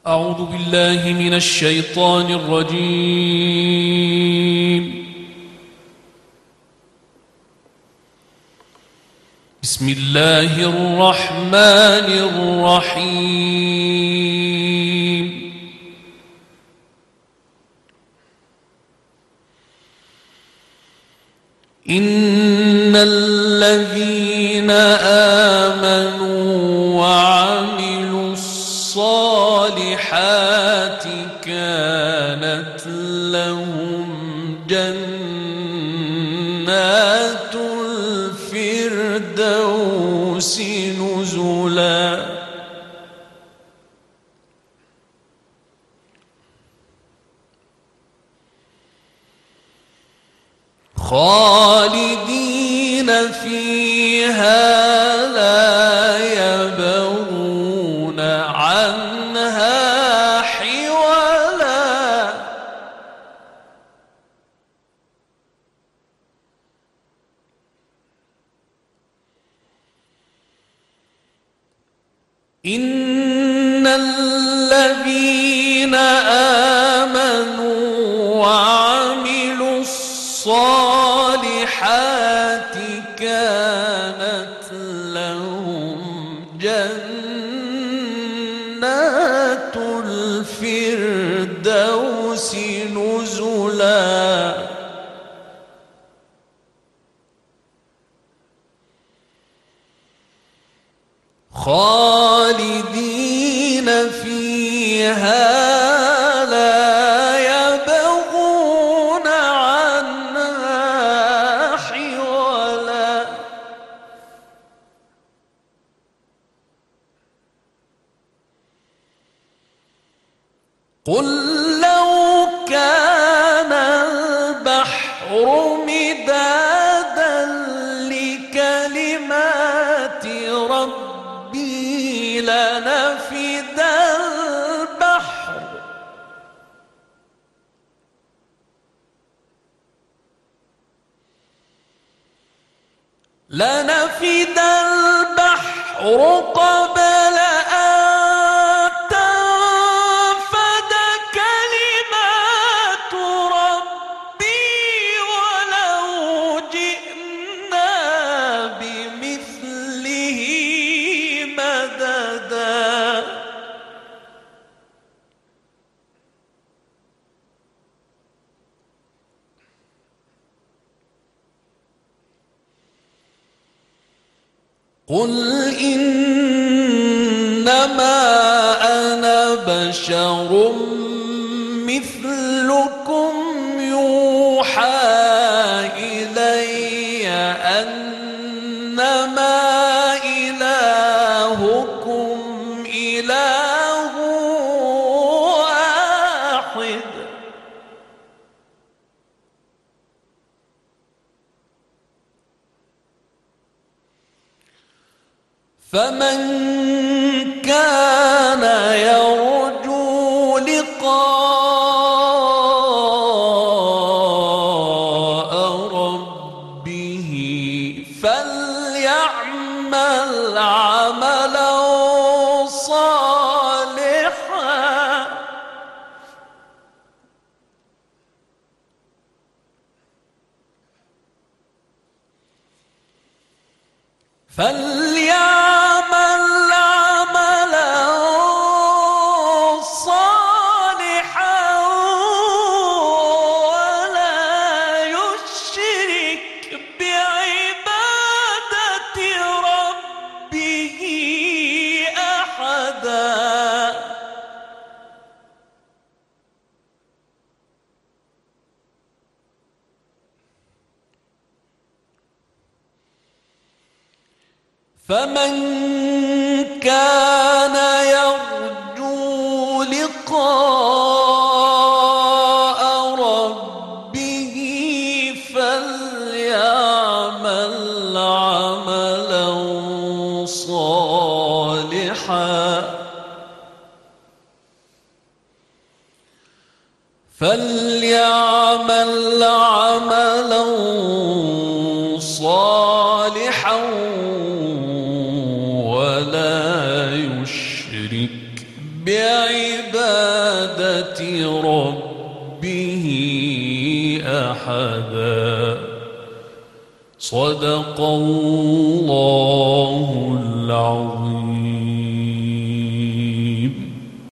أعوذ بالله من الشيطان الرجيم. بسم الله الرحمن الرحيم. إن الذين آمنوا وعملوا الصالحات كانت لهم جنات الفردوس نزلا. خالدين فيها لا يبغون عنها حولا. إن الذين آمنوا وعملوا الصالحات كانت لهم جنات الفردوس نزلا. خالدين فيها لا يبغون عنها حولا. قل لو كان البحر مدادا لكلمات ربي لنفد البحر قبل أن تنفد كلمات ربي ولو جئنا بمثله مددا. قل إنما أنا بشر مثلكم يوحى إلي أنما إلهكم إله واحد. فمن كان يرجو لقاء ربه فليعمل عملا صالحا ولا يشرك بعبادة ربه أحدا. فمن كان يرجو لقاء ربه فليعمل عملا صالحا ولا يشرك بعبادة ربه أحدا. صدق الله العظيم.